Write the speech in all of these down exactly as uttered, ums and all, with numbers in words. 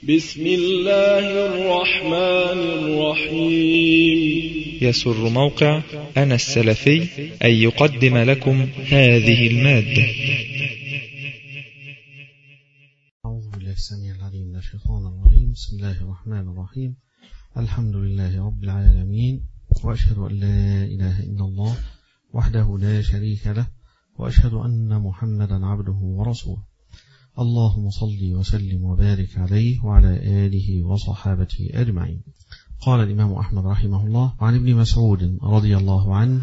بسم الله الرحمن الرحيم. يسر موقع أنا السلفي أن يقدم لكم هذه المادة. أعوذ بالله السميع العليم من الشيطان الرجيم. بسم الله الرحمن الرحيم. الحمد لله رب العالمين، وأشهد أن لا إله إلا الله وحده لا شريك له، وأشهد أن محمدا عبده ورسوله. اللهم صل وسلم وبارك عليه وعلى آله وصحابته أجمعين. قال الإمام أحمد رحمه الله عن ابن مسعود رضي الله عنه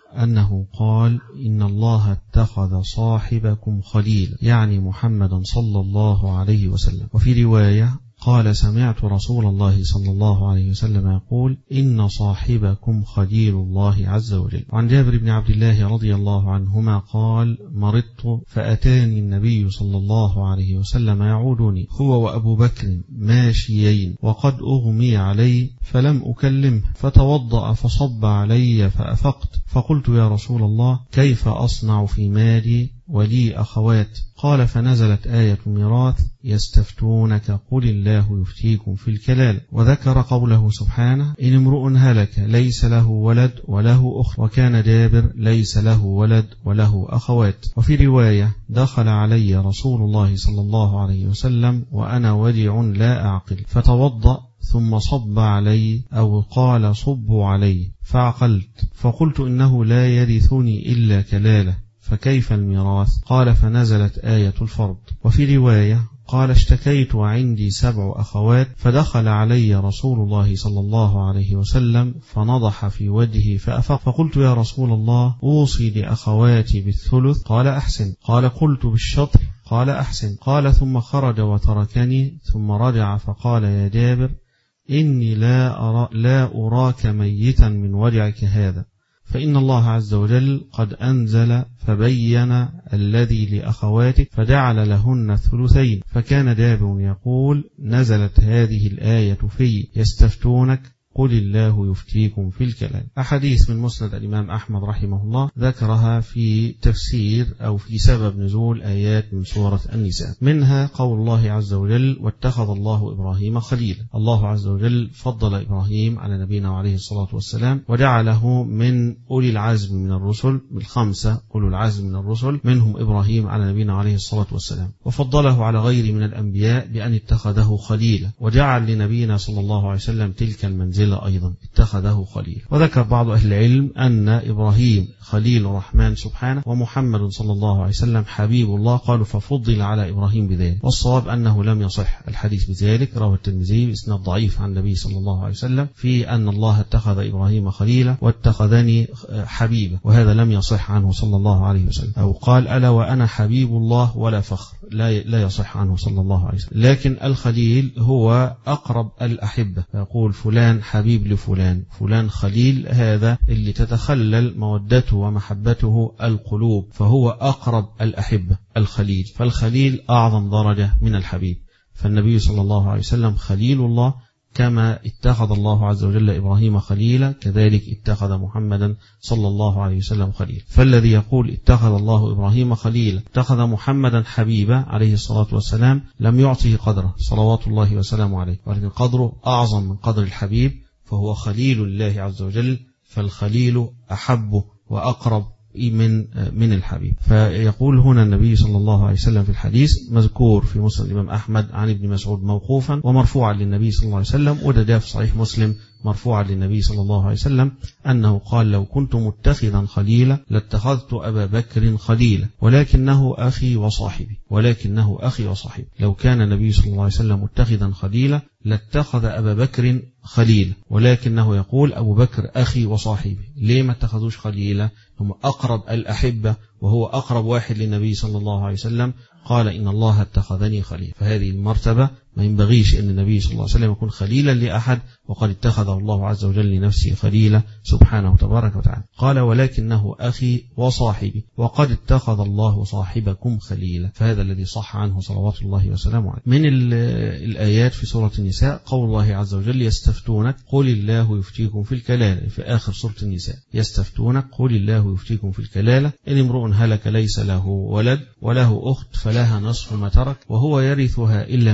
أنه قال: إن الله اتخذ صاحبكم خليلا، يعني محمدا صلى الله عليه وسلم. وفي رواية قال: سمعت رسول الله صلى الله عليه وسلم يقول: إن صاحبكم خليل الله عز وجل. وعن جابر بن عبد الله رضي الله عنهما قال: مرضت فأتاني النبي صلى الله عليه وسلم يعودني هو وأبو بكر ماشيين وقد أغمي علي، فلم أكلمه، فتوضأ فصب علي فأفقت، فقلت: يا رسول الله، كيف أصنع في مالي ولي أخوات؟ قال: فنزلت آية الميراث: يستفتونك قل الله يفتيكم في الكلالة. وذكر قوله سبحانه: إن امرؤ هلك ليس له ولد وله أخت، وكان جابر ليس له ولد وله أخوات. وفي رواية: دخل علي رسول الله صلى الله عليه وسلم وأنا وديع لا أعقل، فتوضأ ثم صب علي، أو قال صبوا علي، فعقلت، فقلت: إنه لا يرثني إلا كلالة، فكيف الميراث؟ قال: فنزلت آية الفرض. وفي رواية قال: اشتكيت وعندي سبع أخوات، فدخل علي رسول الله صلى الله عليه وسلم فنضح في وجهي فأفق، فقلت: يا رسول الله، أوصي لأخواتي بالثلث؟ قال: أحسن. قال: قلت: بالشطر؟ قال: أحسن. قال: ثم خرج وتركني، ثم رجع فقال: يا جابر، إني لا, أرى لا أراك ميتا من وجعك هذا، فإن الله عز وجل قد أنزل فبين الذي لأخواتك فجعل لهن الثلثين. فكان جابر يقول: نزلت هذه الآية في يستفتونك قل الله يفتيكم في الكلام. أحاديث من مسند الإمام أحمد رحمه الله ذكرها في تفسير أو في سبب نزول آيات من سورة النساء، منها قول الله عز وجل: واتخذ الله إبراهيم خليلا. الله عز وجل فضل إبراهيم على نبينا عليه الصلاة والسلام، وجعله من أولي العزم من الرسل، بالخمسة أولي العزم من الرسل، منهم إبراهيم على نبينا عليه الصلاة والسلام، وفضله على غير من الأنبياء بأن اتخذه خليلا، وجعل لنبينا صلى الله عليه وسلم تلك المنزلة أيضا، اتخذه خليل. وذكر بعض أهل العلم أن إبراهيم خليل الرحمن سبحانه، ومحمد صلى الله عليه وسلم حبيب الله، قالوا ففضل على إبراهيم بذلك. والصواب أنه لم يصح الحديث بذلك، رواه الترمذي بإسناد ضعيف عن النبي صلى الله عليه وسلم في أن الله اتخذ إبراهيم خليلا واتخذني حبيبا، وهذا لم يصح عنه صلى الله عليه وسلم. أو قال: ألا وأنا حبيب الله ولا فخر، لا لا يصح عنه صلى الله عليه وسلم. لكن الخليل هو أقرب الأحبة، فيقول فلان حبيب لفلان، فلان خليل، هذا اللي تتخلل مودته ومحبته القلوب، فهو أقرب الأحبة الخليل. فالخليل أعظم درجة من الحبيب، فالنبي صلى الله عليه وسلم خليل الله، كما اتخذ الله عز وجل إبراهيم خليلا كذلك اتخذ محمدا صلى الله عليه وسلم خليلا. فالذي يقول اتخذ الله إبراهيم خليلا اتخذ محمدا حبيبا عليه الصلاة والسلام لم يعطه قدره صلوات الله وسلامه عليه، ولكن قدره أعظم من قدر الحبيب، فهو خليل الله عز وجل، فالخليل أحب وأقرب من من الحبيب. فيقول هنا النبي صلى الله عليه وسلم في الحديث مذكور في مسند الإمام أحمد عن ابن مسعود موقوفا ومرفوعا للنبي صلى الله عليه وسلم، وده في صحيح مسلم مرفوعا للنبي صلى الله عليه وسلم أنه قال: لو كنت متخذا خليلا لاتخذت أبا بكر خليلا، ولكنه أخي وصاحبي، ولكنه أخي وصاحبي. لو كان النبي صلى الله عليه وسلم متخذا خليلا لاتخذ أبا بكر خليلا، ولكنه يقول أبو بكر أخي وصاحبي. ليه ما اتخذوش خليلا؟ هم أقرب الأحبة، وهو أقرب واحد للنبي صلى الله عليه وسلم. قال: إن الله اتخذني خليلا. فهذه المرتبة ما ينبغيش أن النبي صلى الله عليه وسلم يكون خليلا لأحد، وقد اتخذه الله عز وجل لنفسه خليلا سبحانه تبارك وتعالى. قال: ولكنه أخي وصاحبي، وقد اتخذ الله صاحبكم خليلا. فهذا الذي صح عنه صلوات الله وسلامه عليه. من الآيات في سورة النساء قول الله عز وجل: يستفتونك قل الله يفتيكم في الكلالة، في آخر سورة النساء. يستفتونك قل الله يفتيكم في الكلالة، إن امرؤ هلك ليس له ولد وله أخت فلها نصف ما ترك وهو يرثها إن لم يكن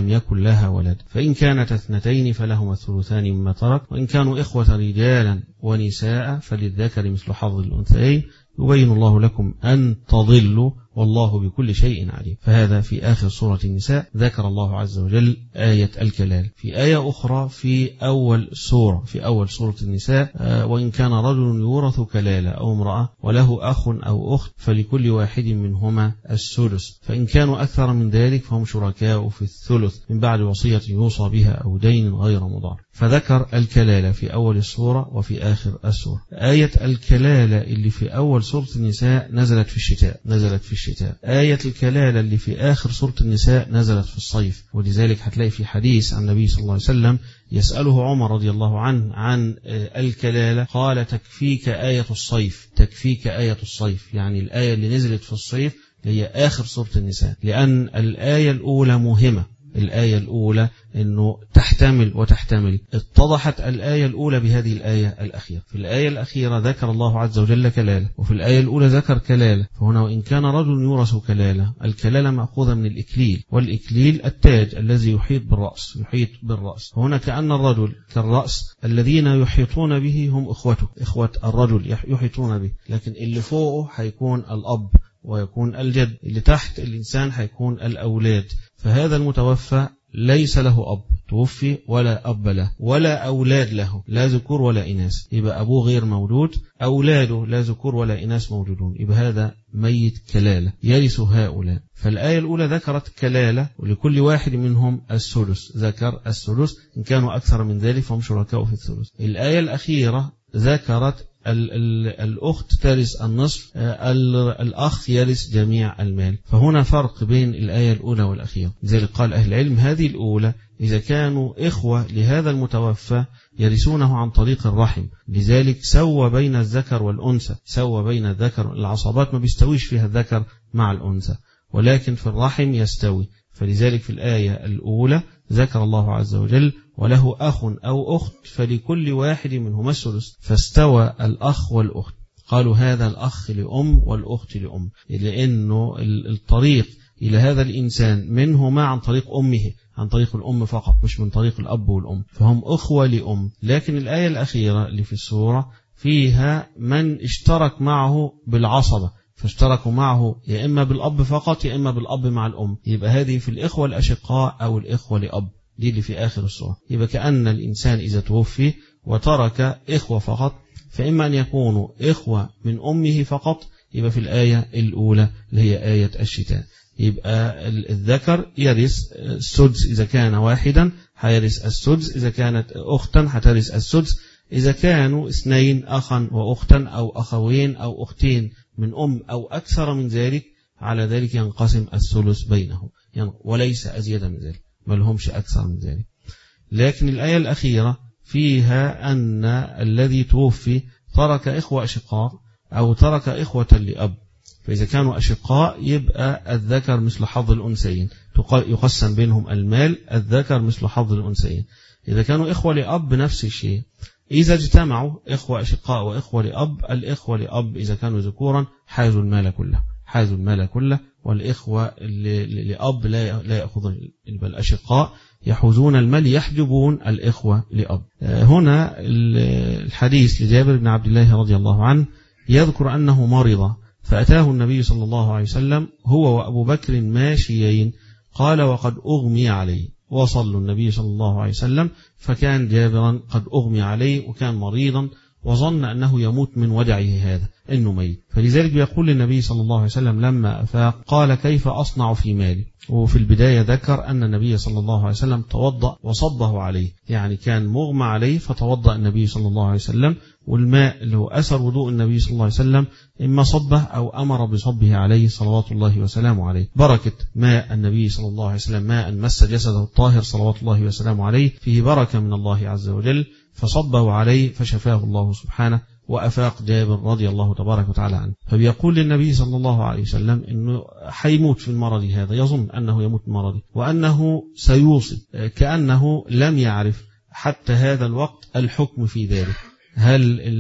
لها ولد، فإن كانت اثنتين فلهما الثلثان مما ترك، وإن كانوا إخوة رجالا ونساء فللذكر مثل حظ الأنثيين، يبين الله لكم أن تضلوا والله بكل شيء عليم. فهذا في آخر سورة النساء ذكر الله عز وجل آية الكلال. في آية أخرى في أول سورة في أول سورة النساء وإن كان رجل يورث كلالة أو امرأة وله أخ أو أخت فلكل واحد منهما السدس، فإن كانوا أكثر من ذلك فهم شركاء في الثلث من بعد وصية يوصى بها أو دين غير مضار. فذكر الكلالة في أول السورة وفي آخر السورة. آية الكلالة اللي في أول سورة النساء نزلت في الشتاء نزلت في الشتاء آية الكلالة اللي في آخر سورة النساء نزلت في الصيف. ولذلك هتلاقي في حديث عن النبي صلى الله عليه وسلم يسأله عمر رضي الله عنه عن الكلالة، قال تكفيك آية الصيف تكفيك آية الصيف يعني الآية اللي نزلت في الصيف هي آخر سورة النساء، لأن الآية الأولى مهمة. الآية الأولى أنه تحتمل وتحتمل. اتضحت الآية الأولى بهذه الآية الأخيرة. في الآية الأخيرة ذكر الله عز وجل كلالة، وفي الآية الأولى ذكر كلالة. فهنا وإن كان رجل يورث كلالة، الكلالة مأخوذة من الإكليل، والإكليل التاج الذي يحيط بالرأس يحيط بالرأس هنا كأن الرجل كالرأس، الذين يحيطون به هم إخوته إخوة الرجل يحيطون به، لكن اللي فوقه هيكون الأب ويكون الجد، اللي تحت الإنسان هيكون الأولاد. فهذا المتوفى ليس له أب، توفي ولا أب له ولا أولاد له، لا ذكور ولا إناث، يبقى أبوه غير موجود، أولاده لا ذكور ولا إناث موجودون، يبقى هذا ميت كلالة يرث هؤلاء. فالآية الأولى ذكرت كلالة ولكل واحد منهم السدس، ذكر السدس، إن كانوا أكثر من ذلك فهم شركاء في الثلث. الآية الأخيرة ذكرت ال ال الأخت ترث النصف، الأخ يرث جميع المال. فهنا فرق بين الآية الأولى والأخيرة. لذلك قال أهل العلم هذه الأولى إذا كانوا إخوة لهذا المتوفى يرثونه عن طريق الرحم، لذلك سوى بين الذكر والأنثى، سوى بين الذكر، العصبات ما بيستويش فيها الذكر مع الأنثى، ولكن في الرحم يستوي. فلذلك في الآية الأولى ذكر الله عز وجل وله أخ أو أخت فلكل واحد منهما الثلث، فاستوى الأخ والأخت. قالوا هذا الأخ لأم والأخت لأم، لأنه الطريق إلى هذا الإنسان منهما عن طريق أمه، عن طريق الأم فقط، مش من طريق الأب والأم، فهم أخوة لأم. لكن الآية الأخيرة اللي في السورة فيها من اشترك معه بالعصبة، فاشتركوا معه يا إما بالأب فقط يا إما بالأب مع الأم، يبقى هذه في الإخوة الأشقاء أو الإخوة لأب، دي اللي في آخر السورة. يبقى كأن الإنسان إذا توفي وترك إخوة فقط، فإما أن يكونوا إخوة من أمه فقط، يبقى في الآية الأولى اللي هي آية الشتاء، يبقى الذكر يرث السدس إذا كان واحدا، هيرث السدس إذا كانت أختا هترث السدس، إذا كانوا اثنين أخا وأختا أو أخوين أو أختين من أم أو أكثر من ذلك، على ذلك ينقسم الثلث بينهم، يعني وليس أزيد من ذلك، ما لهمش أكثر من ذلك. لكن الآية الأخيرة فيها أن الذي توفي ترك إخوة أشقاء أو ترك إخوة لأب، فإذا كانوا أشقاء يبقى الذكر مثل حظ الأنثيين، يقسم بينهم المال، الذكر مثل حظ الأنثيين. إذا كانوا إخوة لأب نفس الشيء. إذا اجتمعوا إخوة أشقاء وإخوة لأب، الإخوة لأب إذا كانوا ذكورا حازوا المال كله حازوا المال كله والإخوة لأب لا لا يأخذون، الأشقاء يحوزون المال يحجبون الإخوة لأب. هنا الحديث لجابر بن عبد الله رضي الله عنه يذكر أنه مرض، فأتاه النبي صلى الله عليه وسلم هو وأبو بكر ماشيين، قال وقد أغمي عليه، وصلوا النبي صلى الله عليه وسلم، فكان جابرا قد أغمي عليه وكان مريضا وظن أنه يموت من وجعه هذا، إنه ميت. فلذلك يقول للنبي صلى الله عليه وسلم لما أفاق قال كيف أصنع في مالي؟ وفي البداية ذكر أن النبي صلى الله عليه وسلم توضأ وصبه عليه، يعني كان مغمى عليه فتوضأ النبي صلى الله عليه وسلم، والماء اللي هو أثر وضوء النبي صلى الله عليه وسلم إما صبه أو أمر بصبه عليه صلوات الله وسلامه عليه. بركة ماء النبي صلى الله عليه وسلم ماء مس جسده الطاهر صلوات الله وسلامه عليه، فيه بركة من الله عز وجل، فصبه عليه فشفاه الله سبحانه وأفاق جابر رضي الله تبارك وتعالى عنه. فبيقول للنبي صلى الله عليه وسلم إنه حيموت في المرض هذا، يظن أنه يموت في مرضه وأنه سيوصل، كأنه لم يعرف حتى هذا الوقت الحكم في ذلك، هل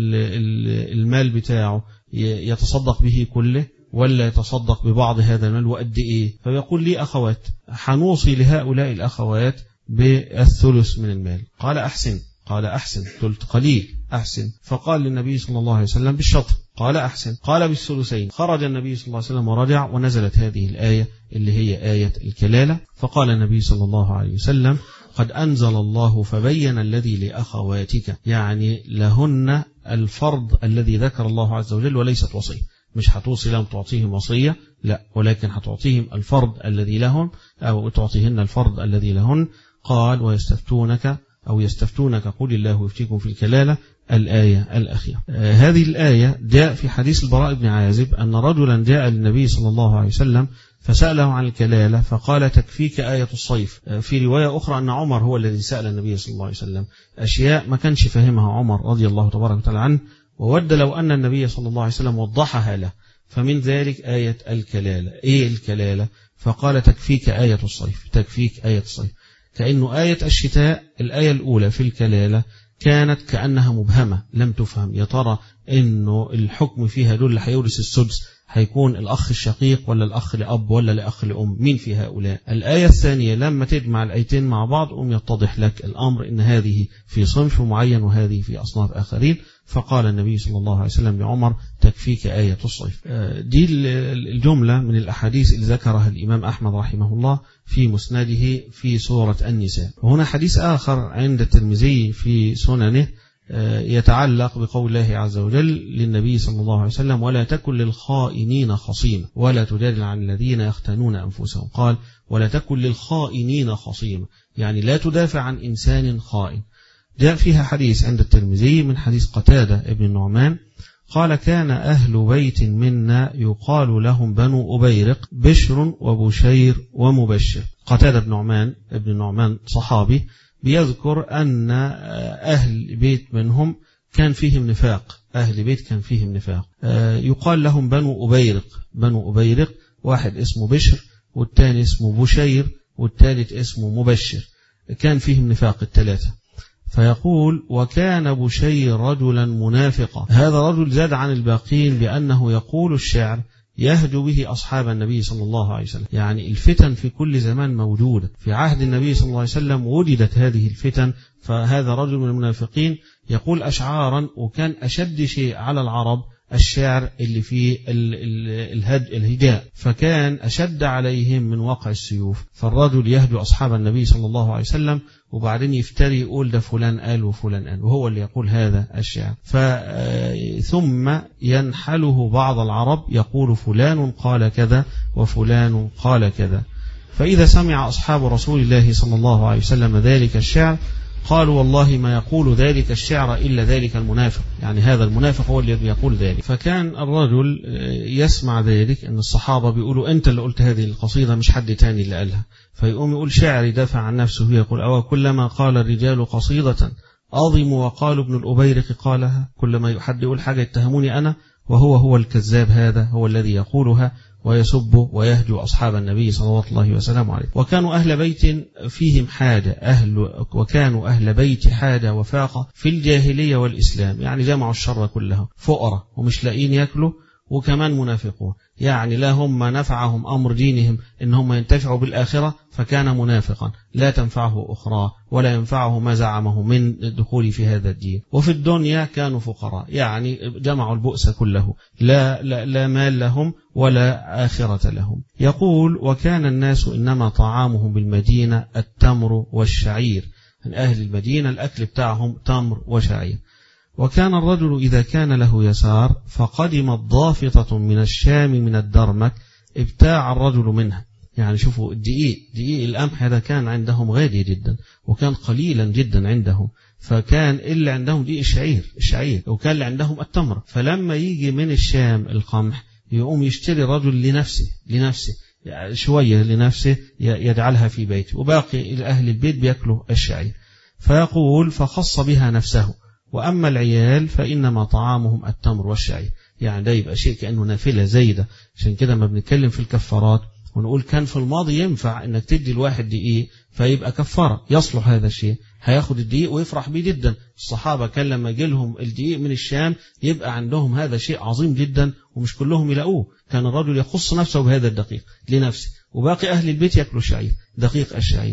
المال بتاعه يتصدق به كله ولا يتصدق ببعض هذا المال وقد إيه؟ فيقول لي أخوات، حنوصي لهؤلاء الأخوات بالثلث من المال. قال أحسن، قال أحسن، قلت قليل، أحسن. فقال للنبي صلى الله عليه وسلم بالشطر، قال أحسن، قال بالثلثين. خرج النبي صلى الله عليه وسلم ورجع، ونزلت هذه الآية اللي هي آية الكلالة. فقال النبي صلى الله عليه وسلم: قد أنزل الله فبين الذي لأخواتك، يعني لهن الفرض الذي ذكر الله عز وجل وليست وصية. مش هتوصي لهم تعطيهم وصية، لا، ولكن هتعطيهم الفرض الذي لهم، أو تعطيهن الفرض الذي لهن. قال: ويستفتونك أو يستفتونك قل الله يفتيكم في الكلالة، الآية الأخيرة. آه هذه الآية جاء في حديث البراء بن عازب أن رجلا جاء للنبي صلى الله عليه وسلم فسأله عن الكلالة فقال: تكفيك آية الصيف. آه في رواية أخرى أن عمر هو الذي سأل النبي صلى الله عليه وسلم أشياء ما كانش فهمها عمر رضي الله تبارك وتعالى عنه، وود لو أن النبي صلى الله عليه وسلم وضحها له. فمن ذلك آية الكلالة. إيه الكلالة؟ فقال: تكفيك آية الصيف، تكفيك آية الصيف. كأنه آية الشتاء الآية الأولى في الكلالة كانت كأنها مبهمة لم تفهم. يا ترى إنه الحكم فيها دول اللي هيورث السدس هيكون الأخ الشقيق ولا الأخ لأب ولا لأخ لأم؟ مين في هؤلاء؟ الآية الثانية لما تجمع الآيتين مع بعض أم يتضح لك الأمر إن هذه في صنف معين وهذه في أصناف آخرين. فقال النبي صلى الله عليه وسلم لعمر: تكفيك آية الصيف. دي الجملة من الأحاديث اللي ذكرها الإمام أحمد رحمه الله في مسنده في سورة النساء. وهنا حديث آخر عند الترمذي في سننه يتعلق بقول الله عز وجل للنبي صلى الله عليه وسلم: ولا تكن للخائنين خصيما ولا تجادل عن الذين يختانون أنفسهم. قال: ولا تكن للخائنين خصيما، يعني لا تدافع عن إنسان خائن. جاء فيها حديث عند الترمذي من حديث قتادة ابن النعمان قال: كان أهل بيت منا يقال لهم بنو أبيرق، بشر وبشير ومبشر. قتادة بن نعمان ابن النعمان صحابي بيذكر أن أهل بيت منهم كان فيهم نفاق، أهل بيت كان فيهم نفاق، يقال لهم بنو أبيرق. بنو أبيرق واحد اسمه بشر والثاني اسمه بشير والثالث اسمه مبشر، كان فيهم نفاق الثلاثة. فيقول: وكان بشير رجلا منافقا. هذا رجل زاد عن الباقين بأنه يقول الشعر يهدو به أصحاب النبي صلى الله عليه وسلم. يعني الفتن في كل زمان موجودة، في عهد النبي صلى الله عليه وسلم وجدت هذه الفتن. فهذا رجل من المنافقين يقول أشعارا، وكان أشد شيء على العرب الشعر اللي فيه الهجاء، فكان أشد عليهم من وقع السيوف. فالرجل يهدو أصحاب النبي صلى الله عليه وسلم وبعدين يفتري يقول ده فلان قال وفلان قال، وهو اللي يقول هذا الشعر. ثم ينحله بعض العرب يقول فلان قال كذا وفلان قال كذا. فإذا سمع أصحاب رسول الله صلى الله عليه وسلم ذلك الشعر قالوا: والله ما يقول ذلك الشعر إلا ذلك المنافق، يعني هذا المنافق هو الذي يقول ذلك. فكان الرجل يسمع ذلك أن الصحابة بيقولوا: أنت اللي قلت هذه القصيدة مش حد تاني اللي قالها. فيقوم يقول شاعر يدافع عن نفسه يقول: أو كلما قال الرجال قصيدة أظموا وقالوا ابن الأبيرق قالها. كلما حد يقول حاجة يتهموني أنا، وهو هو الكذاب، هذا هو الذي يقولها ويسب ويهجو أصحاب النبي صلى الله عليه وسلم عليه. وكانوا أهل بيت فيهم حاجة، أهل وكانوا أهل بيت حاجة وفاقة في الجاهلية والإسلام، يعني جمعوا الشر كله، فقراء ومش لاقين يأكلوا وكمان منافقون، يعني لا هم نفعهم أمر دينهم إن هم ينتفعوا بالآخرة، فكان منافقا لا تنفعه أخرى ولا ينفعه ما زعمه من الدخول في هذا الدين. وفي الدنيا كانوا فقراء، يعني جمعوا البؤس كله، لا, لا, لا مال لهم ولا آخرة لهم. يقول: وكان الناس إنما طعامهم بالمدينة التمر والشعير. من أهل المدينة الأكل بتاعهم تمر وشعير. وكان الرجل إذا كان له يسار فقدمت ضافطة من الشام من الدرمك ابتاع الرجل منها. يعني شوفوا الدقيق، دقيق القمح هذا كان عندهم غالي جدا وكان قليلا جدا عندهم، فكان اللي عندهم دقيق الشعير الشعير وكان اللي عندهم التمر. فلما يجي من الشام القمح يقوم يشتري رجل لنفسه لنفسه يعني شوية لنفسه يجعلها في بيته، وباقي أهل البيت بيأكلوا الشعير. فيقول: فخص بها نفسه، وأما العيال فإنما طعامهم التمر والشعير. يعني ده يبقى شيء كأنه نافلة زايدة. عشان كده ما بنتكلم في الكفارات ونقول كان في الماضي ينفع انك تدي الواحد دقيق فيبقى كفارة، يصلح هذا الشيء، هياخد الدقيق ويفرح بيه جدا. الصحابة كان لما يجي لهم الدقيق من الشام يبقى عندهم هذا شيء عظيم جدا ومش كلهم يلاقوه. كان الرجل يخص نفسه بهذا الدقيق لنفسه، وباقي أهل البيت يأكلوا الشعير، دقيق الشعير.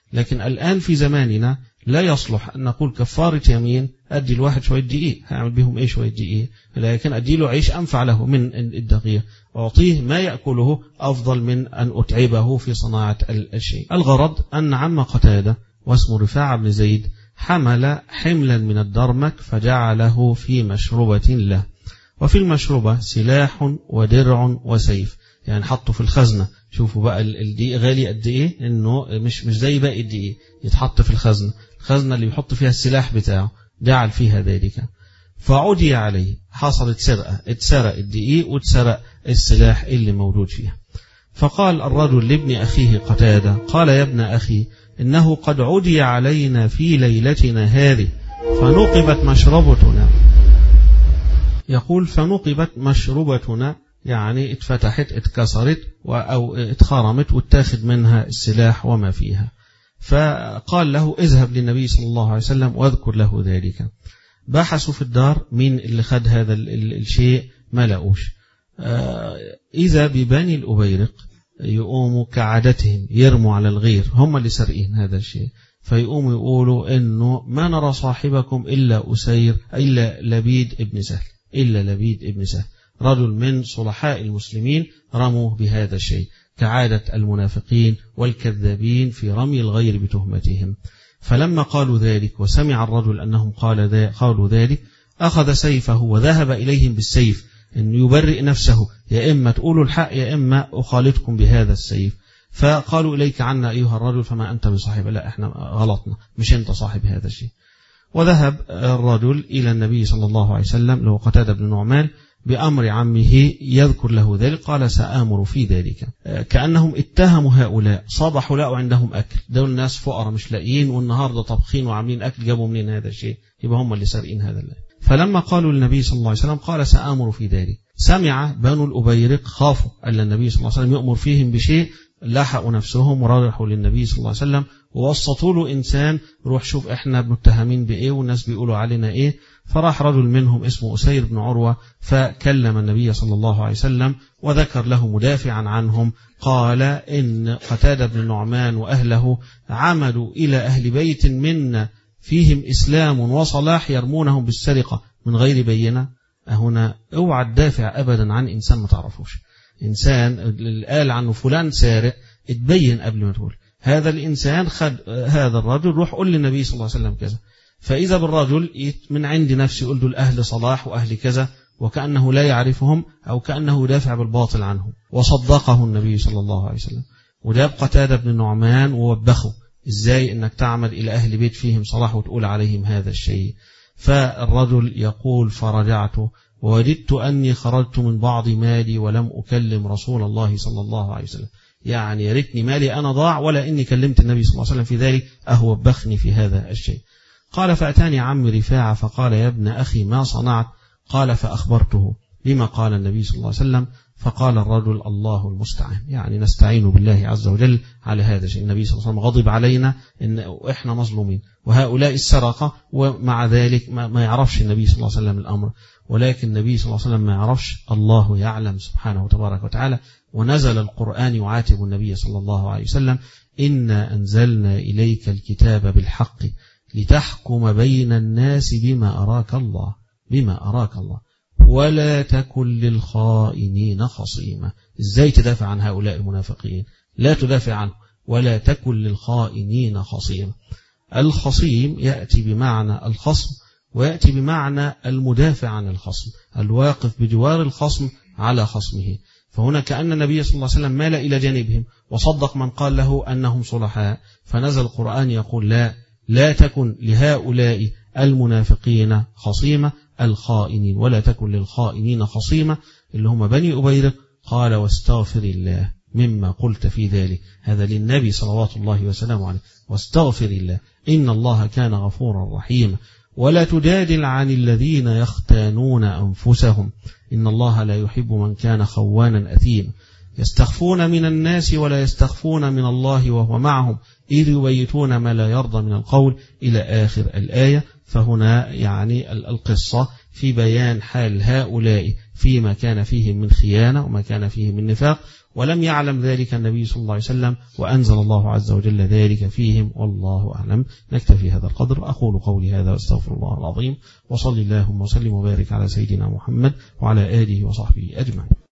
لكن الآن في زماننا لا يصلح أن نقول كفارة يمين أدي الواحد شوية دقيق، هعمل بهم إيه شوية دقيق؟ لكن أدي له عيش أنفع له من الدقيق، أعطيه ما يأكله أفضل من أن أتعبه في صناعة الشيء. الغرض أن عم قتادة واسمه رفاعة بن زيد حمل حملا من الدرمك فجعله في مشربة له، وفي المشربة سلاح ودرع وسيف، يعني حطه في الخزنة. شوفوا بقى الدقيق غالي قد ايه، انه مش مش زي باقي الدقيق، يتحط في الخزنة، الخزنة اللي يحط فيها السلاح بتاعه، جعل فيها ذلك. فعدي عليه، حصلت سرقة، اتسرق الدقيق واتسرق السلاح اللي موجود فيها. فقال الرجل لابن أخيه قتادة، قال يا ابن أخي إنه قد عدي علينا في ليلتنا هذه فنقبت مشربتنا. يقول فنقبت مشربتنا، يعني اتفتحت، اتكسرت أو اتخرمت واتاخد منها السلاح وما فيها. فقال له اذهب للنبي صلى الله عليه وسلم واذكر له ذلك. بحثوا في الدار مين اللي خد هذا الشيء، ما لقوش. إذا ببني الأبيرق يقوموا كعادتهم يرموا على الغير، هم اللي سرقين هذا الشيء، فيقوموا يقولوا إنه ما نرى صاحبكم إلا أسير إلا لبيد ابن سهل إلا لبيد ابن سهل رجل من صلحاء المسلمين رموه بهذا الشيء، كعادة المنافقين والكذابين في رمي الغير بتهمتهم. فلما قالوا ذلك وسمع الرجل أنهم قالوا ذلك أخذ سيفه وذهب إليهم بالسيف، أن يبرئ نفسه، يا إما تقولوا الحق يا إما أخالطكم بهذا السيف. فقالوا إليك عنا أيها الرجل فما أنت بصاحب، لا إحنا غلطنا، مش أنت صاحب هذا الشيء. وذهب الرجل إلى النبي صلى الله عليه وسلم له قتادة بن نعمان بأمر عمه يذكر له ذلك، قال سآمر في ذلك. كأنهم اتهموا هؤلاء، صبحوا لقوا عندهم أكل، دول الناس فقراء مش لاقيين، والنهاردة طبخين وعاملين أكل، جابوا منين هذا الشيء؟ يبقى هم اللي سارقين هذا الليل. فلما قالوا للنبي صلى الله عليه وسلم قال سآمر في ذلك. سمع بنو الأبيرق، خافوا أن النبي صلى الله عليه وسلم يؤمر فيهم بشيء، لحقوا نفسهم وراحوا للنبي صلى الله عليه وسلم ووسطوا له إنسان، روح شوف إحنا متهمين بإيه والناس بيقولوا علينا إيه. فراح رجل منهم اسمه أسير بن عروة فكلم النبي صلى الله عليه وسلم وذكر له مدافعا عنهم، قال إن قتادة بن النعمان وأهله عمدوا إلى أهل بيت منا فيهم إسلام وصلاح يرمونهم بالسرقة من غير بينة. هنا اوعى تدافع أبدا عن إنسان ما تعرفوش، إنسان قال عنه فلان سارق، اتبين قبل ما تقول هذا الإنسان خد هذا الرجل، روح قل للنبي صلى الله عليه وسلم كذا. فإذا بالرجل من عند نفسه يقول له الأهل صلاح وأهل كذا، وكأنه لا يعرفهم أو كأنه يدافع بالباطل عنهم، وصدقه النبي صلى الله عليه وسلم. وجاب قتادة بن النعمان ووبخه، إزاي إنك تعمد إلى أهل بيت فيهم صلاح وتقول عليهم هذا الشيء. فالرجل يقول فرجعت ووددت أني خرجت من بعض مالي ولم أكلم رسول الله صلى الله عليه وسلم، يعني يا ريتني مالي أنا ضاع ولا إني كلمت النبي صلى الله عليه وسلم في ذلك، أهو وبخني في هذا الشيء. قال فأتاني عم رفاعة فقال يا ابن أخي ما صنعت؟ قال فأخبرته بما قال النبي صلى الله عليه وسلم. فقال الرجل الله المستعان، يعني نستعين بالله عز وجل على هذا الشيء. النبي صلى الله عليه وسلم غضب علينا إن إحنا مظلومين وهؤلاء السرقة، ومع ذلك ما يعرفش النبي صلى الله عليه وسلم الأمر، ولكن النبي صلى الله عليه وسلم ما يعرفش، الله يعلم سبحانه وتبارك وتعالى. ونزل القرآن يعاتب النبي صلى الله عليه وسلم إنا أنزلنا إليك الكتاب بالحق لتحكم بين الناس بما أراك الله بما أراك الله ولا تكن للخائنين خصيما. إزاي تدافع عن هؤلاء المنافقين؟ لا تدافع عنه، ولا تكن للخائنين خصيما. الخصيم يأتي بمعنى الخصم ويأتي بمعنى المدافع عن الخصم، الواقف بجوار الخصم على خصمه. فهنا كأن النبي صلى الله عليه وسلم مال إلى جانبهم وصدق من قال له أنهم صلحاء، فنزل القرآن يقول لا لا تكن لهؤلاء المنافقين خصيمة، الخائنين ولا تكن للخائنين خصيمة اللي هم بني أبيرق. قال واستغفر الله مما قلت في ذلك، هذا للنبي صلوات الله وسلامه عليه، واستغفر الله إن الله كان غفورا رحيما. ولا تجادل عن الذين يختانون أنفسهم إن الله لا يحب من كان خوانا أثيما. يستخفون من الناس ولا يستخفون من الله وهو معهم إذ يبيتون ما لا يرضى من القول إلى آخر الآية. فهنا يعني القصة في بيان حال هؤلاء فيما كان فيهم من خيانة وما كان فيه من نفاق، ولم يعلم ذلك النبي صلى الله عليه وسلم، وأنزل الله عز وجل ذلك فيهم، والله أعلم. نكتفي هذا القدر. أقول قولي هذا واستغفر الله العظيم، وصلي اللهم وسلم وبارك على سيدنا محمد وعلى آله وصحبه أجمعين.